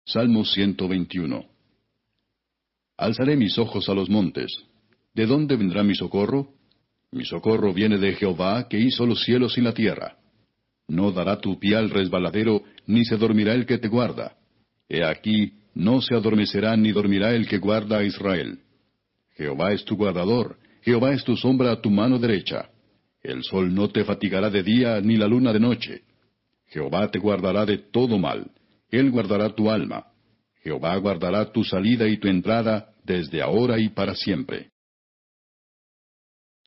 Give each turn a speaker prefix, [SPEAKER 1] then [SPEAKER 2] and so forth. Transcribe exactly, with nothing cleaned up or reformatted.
[SPEAKER 1] Salmo ciento veintiuno. Alzaré mis ojos a los montes. ¿De dónde vendrá mi socorro? Mi socorro viene de Jehová, que hizo los cielos y la tierra. No dará tu pie al resbaladero, ni se dormirá el que te guarda. He aquí, no se adormecerá ni dormirá el que guarda a Israel. Jehová es tu guardador, Jehová es tu sombra a tu mano derecha. El sol no te fatigará de día, ni la luna de noche. Jehová te guardará de todo mal, Él guardará tu alma. Jehová guardará tu salida y tu entrada, desde ahora y para siempre.